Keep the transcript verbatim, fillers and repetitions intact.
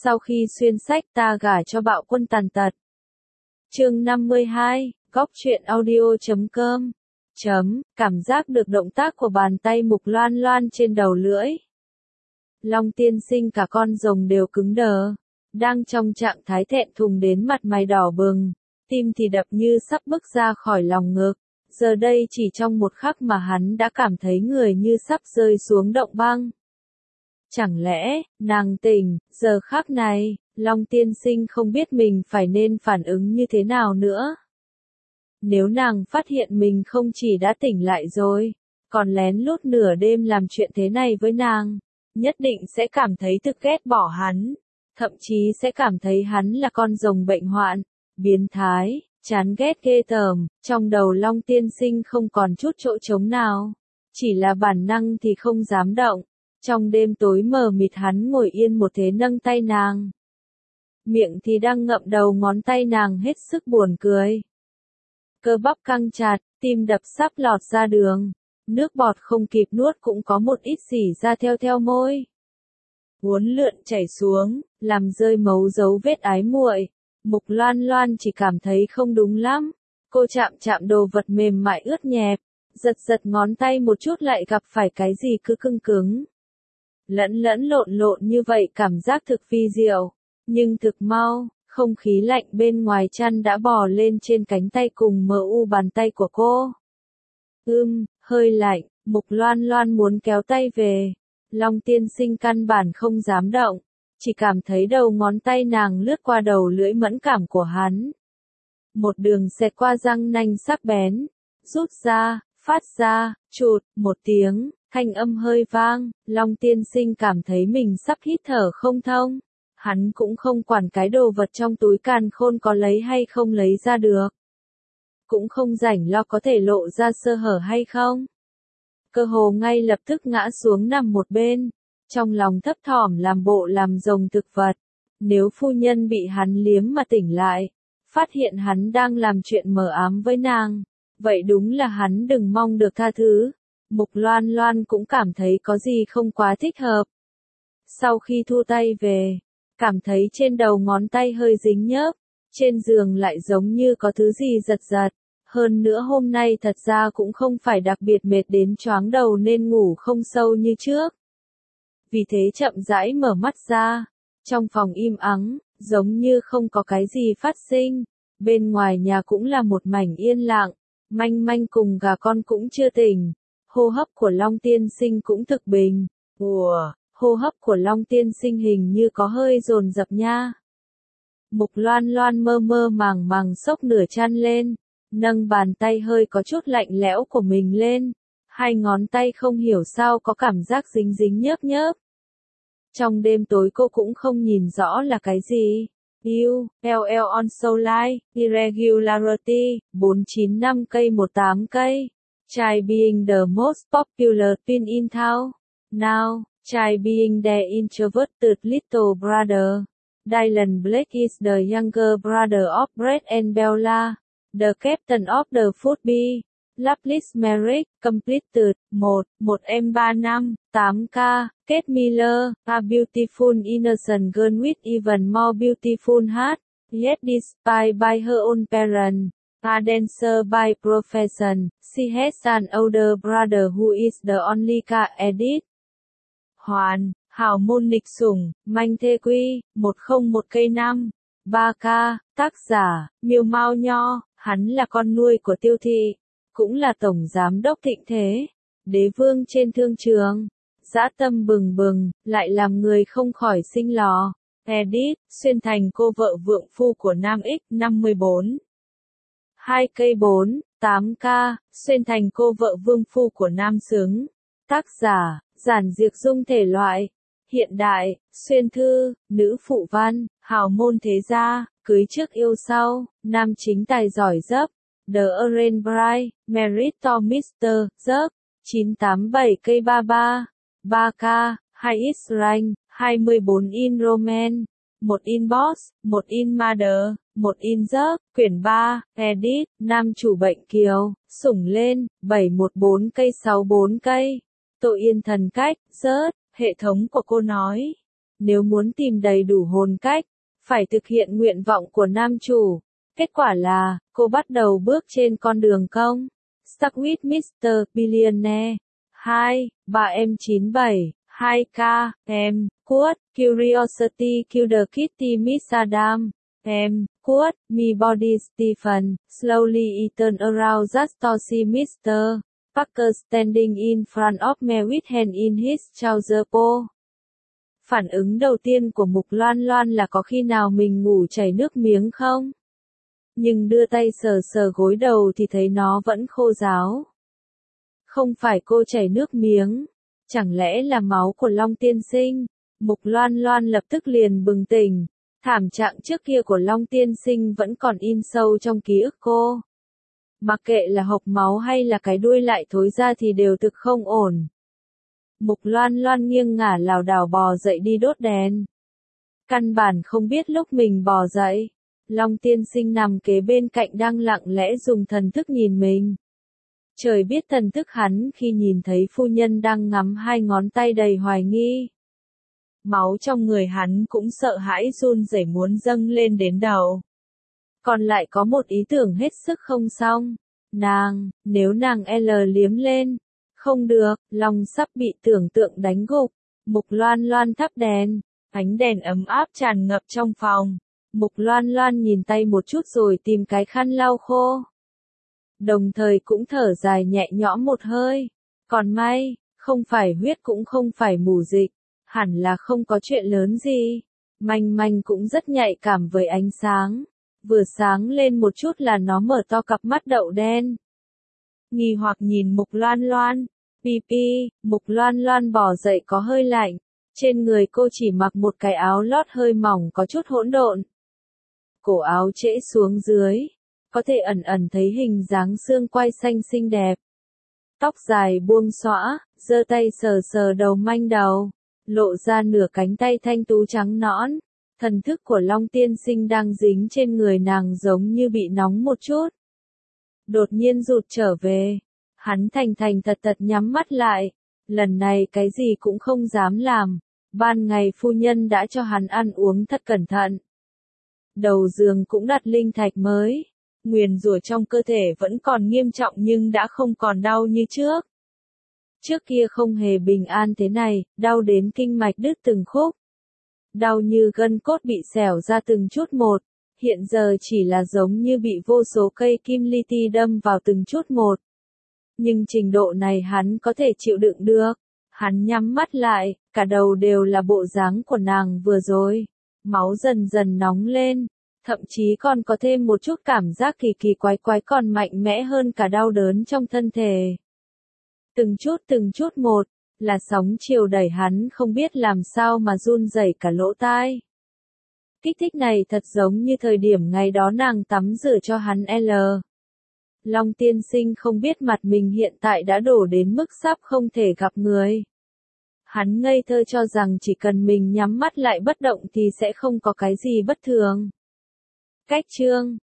Sau khi xuyên sách ta gả cho bạo quân tàn tật. Chương năm mươi hai, góc truyện audio chấm com. Chấm, cảm giác được động tác của bàn tay Mục Loan Loan trên đầu lưỡi. Long tiên sinh cả con rồng đều cứng đờ, đang trong trạng thái thẹn thùng đến mặt mày đỏ bừng, tim thì đập như sắp bứt ra khỏi lòng ngực. Giờ đây chỉ trong một khắc mà hắn đã cảm thấy người như sắp rơi xuống động băng. Chẳng lẽ, nàng tỉnh, giờ khắc này, Long tiên sinh không biết mình phải nên phản ứng như thế nào nữa. Nếu nàng phát hiện mình không chỉ đã tỉnh lại rồi, còn lén lút nửa đêm làm chuyện thế này với nàng, nhất định sẽ cảm thấy thực ghét bỏ hắn, thậm chí sẽ cảm thấy hắn là con rồng bệnh hoạn, biến thái, chán ghét ghê tởm. Trong đầu Long tiên sinh không còn chút chỗ trống nào, chỉ là bản năng thì không dám động. Trong đêm tối mờ mịt hắn ngồi yên một thế nâng tay nàng. Miệng thì đang ngậm đầu ngón tay nàng hết sức buồn cười. Cơ bắp căng chặt, tim đập sắp lọt ra đường. Nước bọt không kịp nuốt cũng có một ít rỉ ra theo theo môi. Uốn lượn chảy xuống, làm rơi mấu dấu vết ái muội. Mục Loan Loan chỉ cảm thấy không đúng lắm. Cô chạm chạm đồ vật mềm mại ướt nhẹp, giật giật ngón tay một chút lại gặp phải cái gì cứ cứng cứng. Lẫn lẫn lộn lộn như vậy cảm giác thực vi diệu, nhưng thực mau, không khí lạnh bên ngoài chăn đã bò lên trên cánh tay cùng mờ u bàn tay của cô. Ưm, hơi lạnh, Mục Loan Loan muốn kéo tay về. Long tiên sinh căn bản không dám động, chỉ cảm thấy đầu ngón tay nàng lướt qua đầu lưỡi mẫn cảm của hắn. Một đường xẹt qua răng nanh sắc bén, rút ra, phát ra, chụt, một tiếng. Thanh âm hơi vang, Long tiên sinh cảm thấy mình sắp hít thở không thông. Hắn cũng không quản cái đồ vật trong túi càn khôn có lấy hay không lấy ra được. Cũng không rảnh lo có thể lộ ra sơ hở hay không. Cơ hồ ngay lập tức ngã xuống nằm một bên, trong lòng thấp thỏm làm bộ làm rồng thực vật. Nếu phu nhân bị hắn liếm mà tỉnh lại, phát hiện hắn đang làm chuyện mờ ám với nàng, vậy đúng là hắn đừng mong được tha thứ. Mục Loan Loan cũng cảm thấy có gì không quá thích hợp. Sau khi thu tay về, cảm thấy trên đầu ngón tay hơi dính nhớp, trên giường lại giống như có thứ gì giật giật. Hơn nữa hôm nay thật ra cũng không phải đặc biệt mệt đến choáng đầu nên ngủ không sâu như trước. Vì thế chậm rãi mở mắt ra, trong phòng im ắng, giống như không có cái gì phát sinh. Bên ngoài nhà cũng là một mảnh yên lặng, Manh Manh cùng gà con cũng chưa tỉnh. Hô hấp của Long tiên sinh cũng thực bình. Ủa, hô hấp của Long tiên sinh hình như có hơi dồn dập nha. Mục Loan Loan mơ mơ màng màng xốc nửa chăn lên, nâng bàn tay hơi có chút lạnh lẽo của mình lên. Hai ngón tay không hiểu sao có cảm giác dính dính nhớp nhớp. Trong đêm tối cô cũng không nhìn rõ là cái gì. U, L L on Soulline, Irregularity, bốn chín năm cây một tám cây. Try being the most popular pin in town. Now, try being the introverted little brother. Dylan Blake is the younger brother of Brett and Bella, the captain of the football. Loveless marriage, completed. một, một em ba năm, tám K. Kate Miller, a beautiful innocent girl with even more beautiful heart. Yet despite by her own parents. A dancer by profession, she has an older brother who is the only ca-edit. Hoàn, hào môn nghịch sủng, Manh Thê Quy, một không một cây năm, ba K, tác giả, Miêu Mao Nho, hắn là con nuôi của Tiêu Thị, cũng là tổng giám đốc Thịnh Thế, đế vương trên thương trường, dã tâm bừng bừng, lại làm người không khỏi sinh lò. Edit, xuyên thành cô vợ vượng phu của Nam X năm mươi bốn. hai cây bốn, tám K, xuyên thành cô vợ vương phu của Nam Xứng. Tác giả, giản diệt dung thể loại. Hiện đại, xuyên thư, nữ phụ văn, hào môn thế gia, cưới trước yêu sau, nam chính tài giỏi dấp. The Orange Bride, Married to mister dấp. chín tám bảy cây ba ba. ba K, hai X rank, hai mươi bốn in romance. một in boss, một in mother, một in giấc, quyển ba, edit, nam chủ bệnh kiều, sủng lên, bảy một bốn cây sáu bốn cây. Tội yên thần cách, rớt, hệ thống của cô nói. nếu muốn tìm đầy đủ hồn cách, phải thực hiện nguyện vọng của nam chủ. Kết quả là, cô bắt đầu bước trên con đường công. Stuck with mít-tơ Billionaire. hai, ba em chín bảy, hai K, em, Quote, Curiosity Killed Kitty Miss Adam. Em, Quote, Me Body Stephen, Slowly Eaten Around That Story mít-tơ Parker Standing in Front of me with hand in his trouser po. Phản ứng đầu tiên của Mục Loan Loan là có khi nào mình ngủ chảy nước miếng không? Nhưng đưa tay sờ sờ gối đầu thì thấy nó vẫn khô ráo. Không phải cô chảy nước miếng, chẳng lẽ là máu của Long tiên sinh? Mục Loan Loan lập tức liền bừng tỉnh, thảm trạng trước kia của Long tiên sinh vẫn còn in sâu trong ký ức cô. Mặc kệ là hộc máu hay là cái đuôi lại thối ra thì đều thực không ổn. Mục Loan Loan nghiêng ngả lảo đảo bò dậy đi đốt đèn. Căn bản không biết lúc mình bò dậy, Long tiên sinh nằm kế bên cạnh đang lặng lẽ dùng thần thức nhìn mình. Trời biết thần thức hắn khi nhìn thấy phu nhân đang ngắm hai ngón tay đầy hoài nghi. Máu trong người hắn cũng sợ hãi run rẩy muốn dâng lên đến đầu. Còn lại có một ý tưởng hết sức không xong. Nàng, nếu nàng L liếm lên. Không được, Long sắp bị tưởng tượng đánh gục. Mục Loan Loan thắp đèn. Ánh đèn ấm áp tràn ngập trong phòng. Mục Loan Loan nhìn tay một chút rồi tìm cái khăn lau khô. Đồng thời cũng thở dài nhẹ nhõm một hơi. Còn may, không phải huyết cũng không phải mù dịch. Hẳn là không có chuyện lớn gì. Manh Manh cũng rất nhạy cảm với ánh sáng. Vừa sáng lên một chút là nó mở to cặp mắt đậu đen. Nghi hoặc nhìn Mục Loan Loan. Pi pi, Mục Loan Loan bò dậy có hơi lạnh. Trên người cô chỉ mặc một cái áo lót hơi mỏng có chút hỗn độn. Cổ áo trễ xuống dưới. Có thể ẩn ẩn thấy hình dáng xương quai xanh xinh đẹp. Tóc dài buông xõa, giơ tay sờ sờ đầu manh đầu. Lộ ra nửa cánh tay thanh tú trắng nõn. Thần thức của Long tiên sinh đang dính trên người nàng giống như bị nóng một chút. Đột nhiên rụt trở về. Hắn thành thành thật thật nhắm mắt lại. Lần này cái gì cũng không dám làm. Ban ngày phu nhân đã cho hắn ăn uống thật cẩn thận. Đầu giường cũng đặt linh thạch mới. Nguyền rủa trong cơ thể vẫn còn nghiêm trọng nhưng đã không còn đau như trước. Trước kia không hề bình an thế này, đau đến kinh mạch đứt từng khúc. Đau như gân cốt bị xẻo ra từng chút một. Hiện giờ chỉ là giống như bị vô số cây kim li ti đâm vào từng chút một. Nhưng trình độ này hắn có thể chịu đựng được. Hắn nhắm mắt lại, cả đầu đều là bộ dáng của nàng vừa rồi. Máu dần dần nóng lên. Thậm chí còn có thêm một chút cảm giác kỳ kỳ quái quái còn mạnh mẽ hơn cả đau đớn trong thân thể. Từng chút từng chút một, là sóng chiều đẩy hắn không biết làm sao mà run rẩy cả lỗ tai. Kích thích này thật giống như thời điểm ngày đó nàng tắm rửa cho hắn L. Long tiên sinh không biết mặt mình hiện tại đã đổ đến mức sắp không thể gặp người. Hắn ngây thơ cho rằng chỉ cần mình nhắm mắt lại bất động thì sẽ không có cái gì bất thường. Cách chương